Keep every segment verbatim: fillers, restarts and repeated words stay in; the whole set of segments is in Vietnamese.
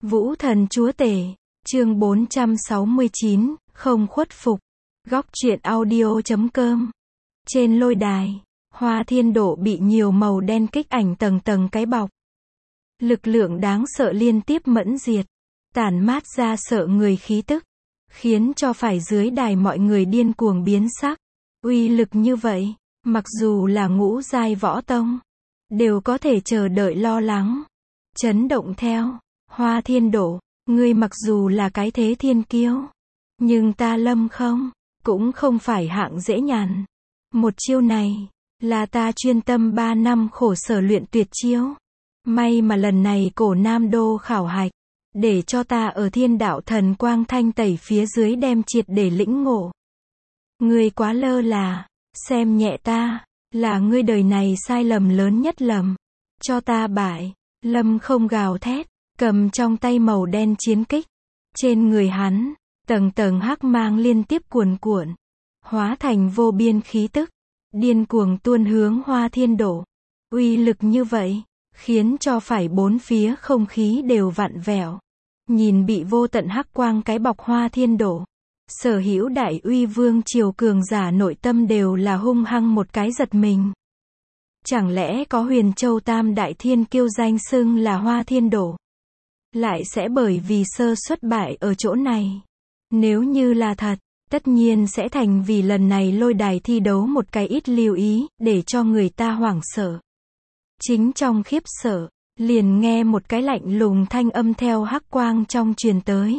Vũ thần chúa tể, chương bốn trăm sáu mươi chín, không khuất phục. Góc truyện audio chấm com. Trên lôi đài, Hoa Thiên Độ bị nhiều màu đen kích ảnh tầng tầng cái bọc. Lực lượng đáng sợ liên tiếp mẫn diệt, tản mát ra sợ người khí tức, khiến cho phải dưới đài mọi người điên cuồng biến sắc. Uy lực như vậy, mặc dù là ngũ giai võ tông, đều có thể chờ đợi lo lắng, chấn động theo. Hoa Thiên Độ, ngươi mặc dù là cái thế thiên kiêu, nhưng ta Lâm không, cũng không phải hạng dễ nhàn. Một chiêu này, là ta chuyên tâm ba năm khổ sở luyện tuyệt chiêu. May mà lần này cổ Nam Đô khảo hạch, để cho ta ở thiên đạo thần quang thanh tẩy phía dưới đem triệt để lĩnh ngộ. Ngươi quá lơ là, xem nhẹ ta, là ngươi đời này sai lầm lớn nhất lầm. Cho ta bại, Lâm không gào thét, cầm trong tay màu đen chiến kích. Trên người hắn, tầng tầng hắc mang liên tiếp cuồn cuộn, hóa thành vô biên khí tức, điên cuồng tuôn hướng Hoa Thiên Độ. Uy lực như vậy, khiến cho phải bốn phía không khí đều vặn vẹo. Nhìn bị vô tận hắc quang cái bọc Hoa Thiên Độ, sở hữu đại uy vương triều cường giả nội tâm đều là hung hăng một cái giật mình. Chẳng lẽ có Huyền Châu Tam Đại Thiên Kiêu danh xưng là Hoa Thiên Độ, lại sẽ bởi vì sơ suất bại ở chỗ này? Nếu như là thật, tất nhiên sẽ thành vì lần này lôi đài thi đấu một cái ít lưu ý, để cho người ta hoảng sợ. Chính trong khiếp sợ, liền nghe một cái lạnh lùng thanh âm theo hắc quang trong truyền tới.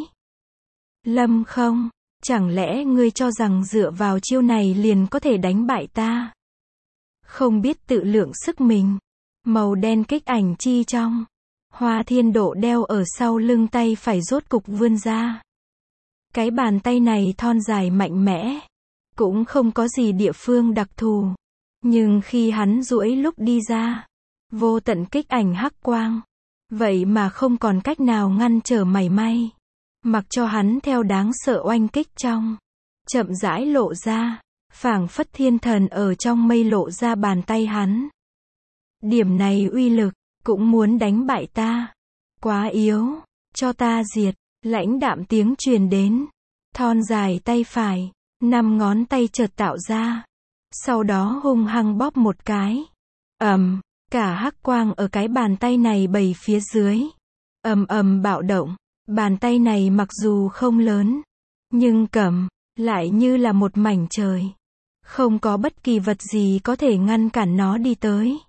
Lâm không, chẳng lẽ ngươi cho rằng dựa vào chiêu này liền có thể đánh bại ta? Không biết tự lượng sức mình. Màu đen kích ảnh chi trong, Hoa Thiên Độ đeo ở sau lưng tay phải rốt cục vươn ra. Cái bàn tay này thon dài mạnh mẽ, cũng không có gì địa phương đặc thù. Nhưng khi hắn duỗi lúc đi ra, vô tận kích ảnh hắc quang, vậy mà không còn cách nào ngăn trở mảy may. Mặc cho hắn theo đáng sợ oanh kích trong, chậm rãi lộ ra, phảng phất thiên thần ở trong mây lộ ra bàn tay hắn. Điểm này uy lực, cũng muốn đánh bại ta. Quá yếu, cho ta diệt. Lãnh đạm tiếng truyền đến. Thon dài tay phải, năm ngón tay chợt tạo ra, sau đó hung hăng bóp một cái. Ầm, cả hắc quang ở cái bàn tay này bầy phía dưới, ầm ầm bạo động. Bàn tay này mặc dù không lớn, nhưng cầm lại như là một mảnh trời, không có bất kỳ vật gì có thể ngăn cản nó đi tới.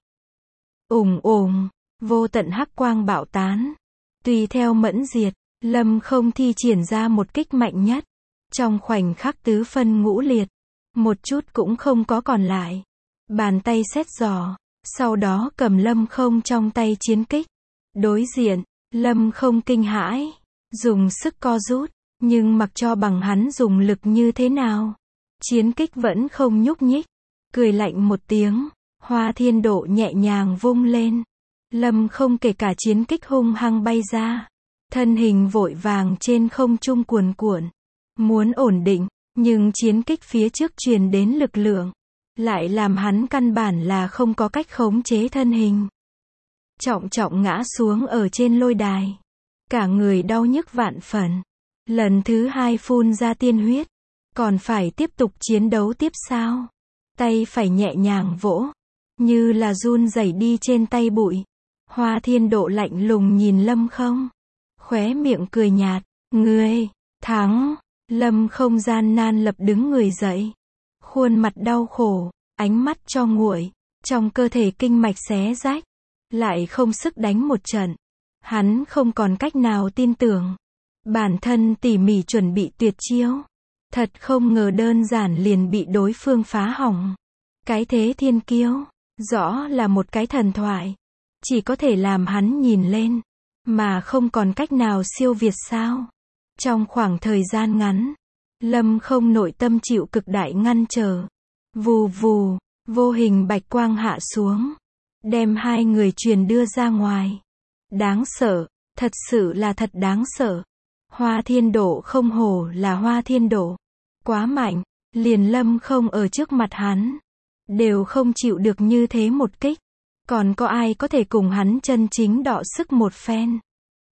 Ùng ùng, vô tận hắc quang bạo tán. Tùy theo mẫn diệt, Lâm không thi triển ra một kích mạnh nhất. Trong khoảnh khắc tứ phân ngũ liệt, một chút cũng không có còn lại. Bàn tay xét giò, sau đó cầm Lâm không trong tay chiến kích. Đối diện, Lâm không kinh hãi, dùng sức co rút, nhưng mặc cho bằng hắn dùng lực như thế nào, chiến kích vẫn không nhúc nhích. Cười lạnh một tiếng, Hoa Thiên Độ nhẹ nhàng vung lên. Lâm không kể cả chiến kích hung hăng bay ra, thân hình vội vàng trên không trung cuồn cuộn, muốn ổn định, nhưng chiến kích phía trước truyền đến lực lượng, lại làm hắn căn bản là không có cách khống chế thân hình. Trọng trọng ngã xuống ở trên lôi đài, cả người đau nhức vạn phần, lần thứ hai phun ra tiên huyết. Còn phải tiếp tục chiến đấu tiếp sao? Tay phải nhẹ nhàng vỗ, như là run rẩy đi trên tay bụi. Hoa Thiên Độ lạnh lùng nhìn Lâm không, khóe miệng cười nhạt. Ngươi thắng. Lâm không gian nan lập đứng người dậy, khuôn mặt đau khổ, ánh mắt cho nguội, trong cơ thể kinh mạch xé rách, lại không sức đánh một trận. Hắn không còn cách nào tin tưởng bản thân tỉ mỉ chuẩn bị tuyệt chiêu, thật không ngờ đơn giản liền bị đối phương phá hỏng. Cái thế thiên kiêu, rõ là một cái thần thoại, chỉ có thể làm hắn nhìn lên, mà không còn cách nào siêu việt sao? Trong khoảng thời gian ngắn, Lâm không nội tâm chịu cực đại ngăn trở. Vù vù, vô hình bạch quang hạ xuống, đem hai người truyền đưa ra ngoài. Đáng sợ, thật sự là thật đáng sợ. Hoa Thiên Độ không hổ là Hoa Thiên Độ, quá mạnh, liền Lâm không ở trước mặt hắn, đều không chịu được như thế một kích. Còn có ai có thể cùng hắn chân chính đọ sức một phen?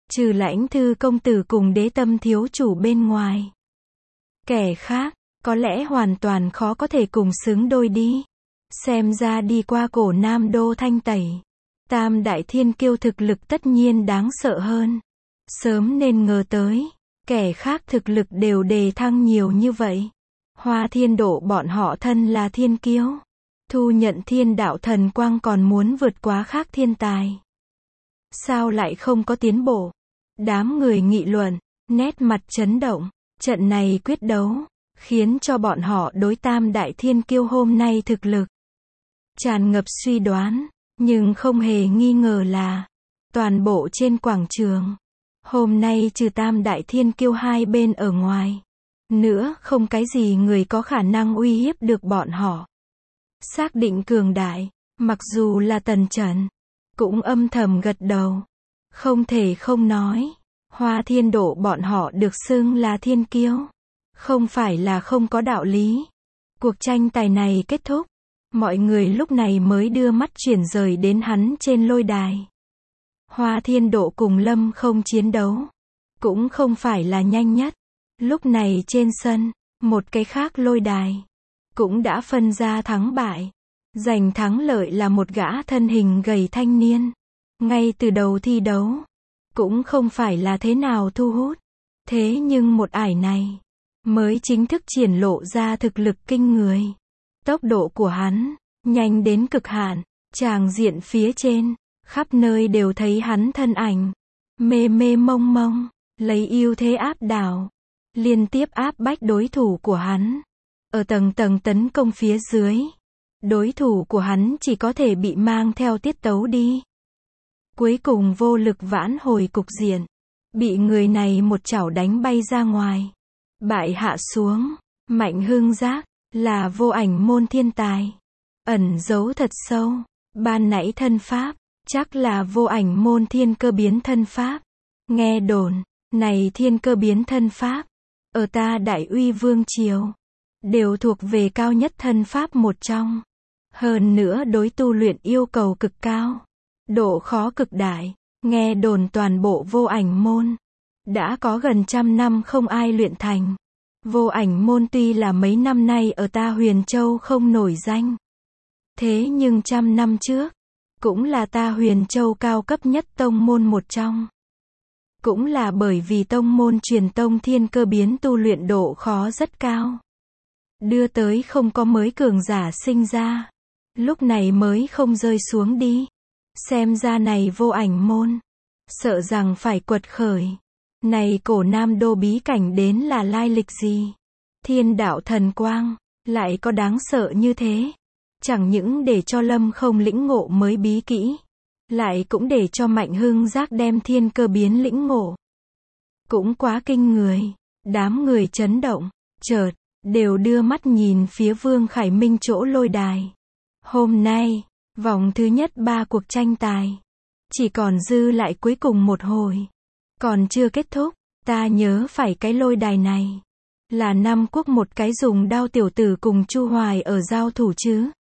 Trừ Lãnh Thư công tử cùng Đế Tâm thiếu chủ bên ngoài. Kẻ khác, có lẽ hoàn toàn khó có thể cùng xứng đôi đi. Xem ra đi qua cổ Nam Đô thanh tẩy, Tam đại thiên kiêu thực lực tất nhiên đáng sợ hơn. Sớm nên ngờ tới, kẻ khác thực lực đều đề thăng nhiều như vậy. Hoa Thiên Độ bọn họ thân là thiên kiêu, thu nhận thiên đạo thần quang còn muốn vượt quá khác thiên tài. Sao lại không có tiến bộ? Đám người nghị luận, nét mặt chấn động. Trận này quyết đấu, khiến cho bọn họ đối Tam đại thiên kiêu hôm nay thực lực tràn ngập suy đoán, nhưng không hề nghi ngờ là toàn bộ trên quảng trường, hôm nay trừ Tam đại thiên kiêu hai bên ở ngoài, nữa không cái gì người có khả năng uy hiếp được bọn họ. Xác định cường đại, mặc dù là Tần Chẩn, cũng âm thầm gật đầu. Không thể không nói, Hoa Thiên Độ bọn họ được xưng là thiên kiêu, không phải là không có đạo lý. Cuộc tranh tài này kết thúc, mọi người lúc này mới đưa mắt chuyển rời đến hắn trên lôi đài. Hoa Thiên Độ cùng Lâm Không chiến đấu, cũng không phải là nhanh nhất. Lúc này trên sân, một cái khác lôi đài, cũng đã phân ra thắng bại. Giành thắng lợi là một gã thân hình gầy thanh niên. Ngay từ đầu thi đấu, cũng không phải là thế nào thu hút. Thế nhưng một ải này, mới chính thức triển lộ ra thực lực kinh người. Tốc độ của hắn, nhanh đến cực hạn, tràng diện phía trên, khắp nơi đều thấy hắn thân ảnh. Mê mê mông mông, lấy ưu thế áp đảo, liên tiếp áp bách đối thủ của hắn. Ở tầng tầng tấn công phía dưới, đối thủ của hắn chỉ có thể bị mang theo tiết tấu đi. Cuối cùng vô lực vãn hồi cục diện, bị người này một chảo đánh bay ra ngoài. Bại hạ xuống, Mạnh Hưng Giác, là vô ảnh môn thiên tài. Ẩn giấu thật sâu, ban nãy thân pháp, chắc là vô ảnh môn thiên cơ biến thân pháp. Nghe đồn, này thiên cơ biến thân pháp, ở ta Đại Uy Vương Triều, đều thuộc về cao nhất thân pháp một trong. Hơn nữa đối tu luyện yêu cầu cực cao, độ khó cực đại. Nghe đồn toàn bộ vô ảnh môn, đã có gần trăm năm không ai luyện thành. Vô ảnh môn tuy là mấy năm nay ở ta Huyền Châu không nổi danh, thế nhưng trăm năm trước, cũng là ta Huyền Châu cao cấp nhất tông môn một trong. Cũng là bởi vì tông môn truyền tông thiên cơ biến tu luyện độ khó rất cao, đưa tới không có mới cường giả sinh ra, lúc này mới không rơi xuống đi. Xem ra này vô ảnh môn, sợ rằng phải quật khởi. Này cổ Nam Đô bí cảnh đến là lai lịch gì? Thiên đạo thần quang, lại có đáng sợ như thế? Chẳng những để cho Lâm Không lĩnh ngộ mới bí kỹ, lại cũng để cho Mạnh Hưng Giác đem thiên cơ biến lĩnh ngộ. Cũng quá kinh người. Đám người chấn động, chợt, đều đưa mắt nhìn phía Vương Khải Minh chỗ lôi đài. Hôm nay, vòng thứ nhất ba cuộc tranh tài, chỉ còn dư lại cuối cùng một hồi. Còn chưa kết thúc, ta nhớ phải cái lôi đài này là Nam Quốc một cái dùng đao tiểu tử cùng Chu Hoài ở giao thủ chứ.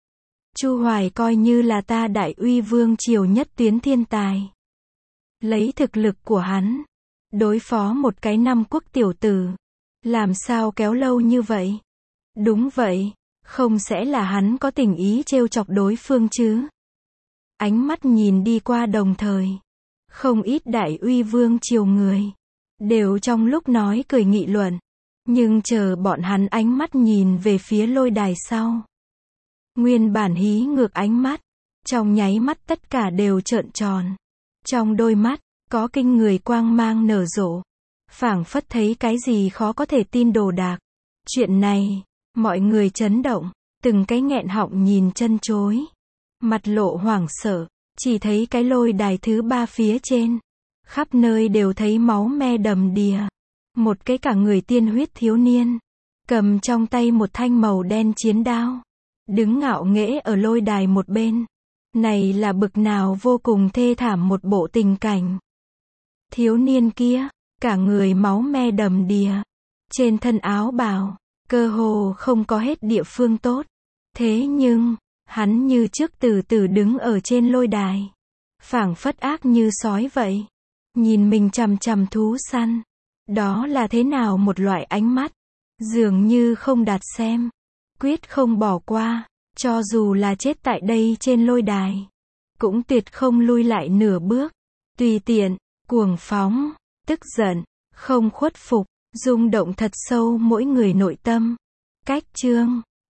Chu Hoài coi như là ta Đại Uy Vương Triều nhất tuyến thiên tài. Lấy thực lực của hắn, đối phó một cái Nam Quốc tiểu tử, làm sao kéo lâu như vậy? Đúng vậy, không sẽ là hắn có tình ý trêu chọc đối phương chứ? Ánh mắt nhìn đi qua đồng thời, không ít Đại Uy Vương Triều người, đều trong lúc nói cười nghị luận. Nhưng chờ bọn hắn ánh mắt nhìn về phía lôi đài sau, nguyên bản hí ngược ánh mắt, trong nháy mắt tất cả đều trợn tròn. Trong đôi mắt, có kinh người quang mang nở rộ, phảng phất thấy cái gì khó có thể tin đồ đạc. Chuyện này, mọi người chấn động, từng cái nghẹn họng nhìn chân chối, mặt lộ hoảng sợ, chỉ thấy cái lôi đài thứ ba phía trên, khắp nơi đều thấy máu me đầm đìa. Một cái cả người tiên huyết thiếu niên, cầm trong tay một thanh màu đen chiến đao, đứng ngạo nghễ ở lôi đài một bên. Này là bực nào vô cùng thê thảm một bộ tình cảnh. Thiếu niên kia, cả người máu me đầm đìa, trên thân áo bào, cơ hồ không có hết địa phương tốt. Thế nhưng, hắn như trước từ từ đứng ở trên lôi đài, phảng phất ác như sói vậy. nhìn mình chằm chằm thú săn. Đó là thế nào một loại ánh mắt? Dường như không đặt xem. Quyết không bỏ qua. Cho dù là chết tại đây trên lôi đài. Cũng tuyệt không lui lại nửa bước. Tùy tiện, cuồng phóng, tức giận, không khuất phục, rung động thật sâu mỗi người nội tâm. Cách chương